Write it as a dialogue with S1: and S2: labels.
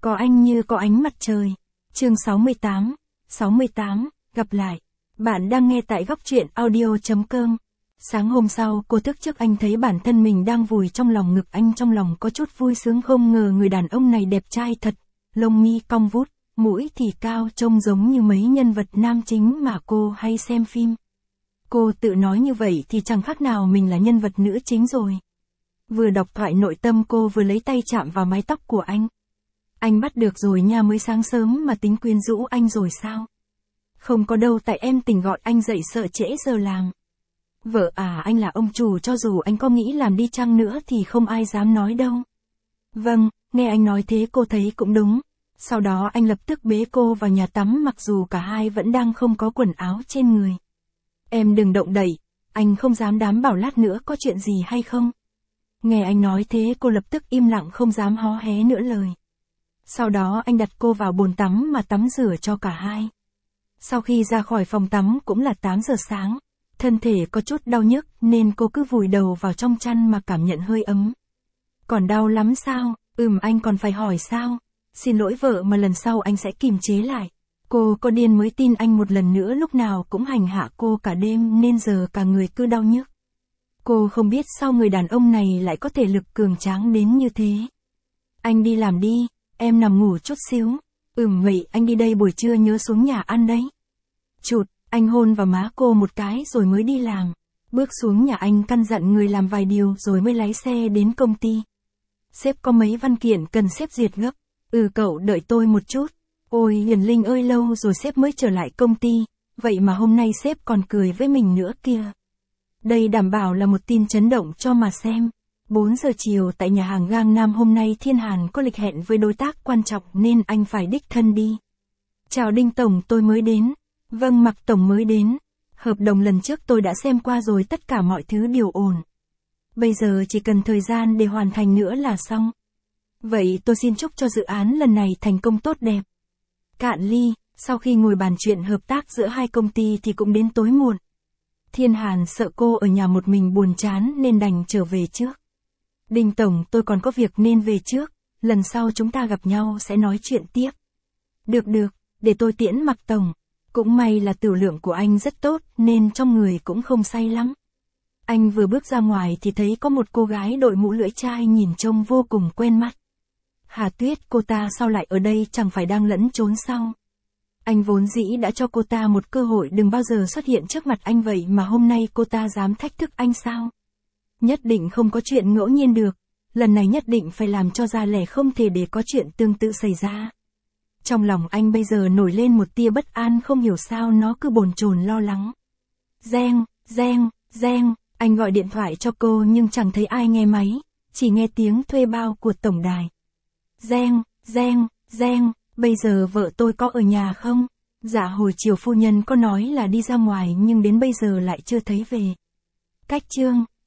S1: Có anh như có ánh mặt trời. Chương 68, gặp lại. Bạn đang nghe tại góc truyện audio.com. Sáng hôm sau, cô thức giấc anh thấy bản thân mình đang vùi trong lòng ngực anh, trong lòng có chút vui sướng, không ngờ người đàn ông này đẹp trai thật, lông mi cong vút, mũi thì cao, trông giống như mấy nhân vật nam chính mà cô hay xem phim. Cô tự nói như vậy thì chẳng khác nào mình là nhân vật nữ chính rồi. Vừa đọc thoại nội tâm cô vừa lấy tay chạm vào mái tóc của anh. Anh bắt được rồi nha, mới sáng sớm mà tính quyến rũ anh rồi sao? Không có đâu, tại em tỉnh gọi anh dậy sợ trễ giờ làm. Vợ à, anh là ông chủ, cho dù anh có nghĩ làm đi chăng nữa thì không ai dám nói đâu. Vâng, nghe anh nói thế cô thấy cũng đúng. Sau đó anh lập tức bế cô vào nhà tắm, mặc dù cả hai vẫn đang không có quần áo trên người. Em đừng động đậy, anh không dám đảm bảo lát nữa có chuyện gì hay không. Nghe anh nói thế cô lập tức im lặng, không dám hó hé nữa lời. Sau đó anh đặt cô vào bồn tắm mà tắm rửa cho cả hai. Sau khi ra khỏi phòng tắm cũng là 8 giờ sáng. Thân thể có chút đau nhức nên cô cứ vùi đầu vào trong chăn mà cảm nhận hơi ấm. Còn đau lắm sao? Anh còn phải hỏi sao? Xin lỗi vợ, mà lần sau anh sẽ kiềm chế lại. Cô có điên mới tin anh một lần nữa, lúc nào cũng hành hạ cô cả đêm nên giờ cả người cứ đau nhức. Cô không biết sao người đàn ông này lại có thể lực cường tráng đến như thế. Anh đi làm đi, em nằm ngủ chút xíu. Vậy anh đi đây, buổi trưa nhớ xuống nhà ăn đấy. Chụt, anh hôn vào má cô một cái rồi mới đi làm. Bước xuống nhà anh căn dặn người làm vài điều rồi mới lái xe đến công ty. Sếp có mấy văn kiện cần sếp duyệt gấp. Cậu đợi tôi một chút. Ôi Hiền Linh ơi, lâu rồi sếp mới trở lại công ty, vậy mà hôm nay sếp còn cười với mình nữa kìa. Đây đảm bảo là một tin chấn động cho mà xem. 4 giờ chiều tại nhà hàng Gangnam, hôm nay Thiên Hàn có lịch hẹn với đối tác quan trọng nên anh phải đích thân đi. Chào Đinh Tổng, tôi mới đến. Vâng, Mạc Tổng mới đến. Hợp đồng lần trước tôi đã xem qua rồi, tất cả mọi thứ đều ổn. Bây giờ chỉ cần thời gian để hoàn thành nữa là xong. Vậy tôi xin chúc cho dự án lần này thành công tốt đẹp. Cạn ly, sau khi ngồi bàn chuyện hợp tác giữa hai công ty thì cũng đến tối muộn. Thiên Hàn sợ cô ở nhà một mình buồn chán nên đành trở về trước. Đinh Tổng, tôi còn có việc nên về trước, lần sau chúng ta gặp nhau sẽ nói chuyện tiếp. Được, để tôi tiễn Mạc Tổng. Cũng may là tiểu lượng của anh rất tốt nên trong người cũng không say lắm. Anh vừa bước ra ngoài thì thấy có một cô gái đội mũ lưỡi chai nhìn trông vô cùng quen mắt. Hà Tuyết, cô ta sao lại ở đây, chẳng phải đang lẫn trốn sao? Anh vốn dĩ đã cho cô ta một cơ hội đừng bao giờ xuất hiện trước mặt anh, vậy mà hôm nay cô ta dám thách thức anh sao? Nhất định không có chuyện ngẫu nhiên được, lần này nhất định phải làm cho ra lẻ, không thể để có chuyện tương tự xảy ra. Trong lòng anh bây giờ nổi lên một tia bất an, không hiểu sao nó cứ bồn chồn lo lắng. Reng, anh gọi điện thoại cho cô nhưng chẳng thấy ai nghe máy, chỉ nghe tiếng thuê bao của tổng đài. Reng, bây giờ vợ tôi có ở nhà không? Dạ hồi chiều phu nhân có nói là đi ra ngoài nhưng đến bây giờ lại chưa thấy về. Cách chương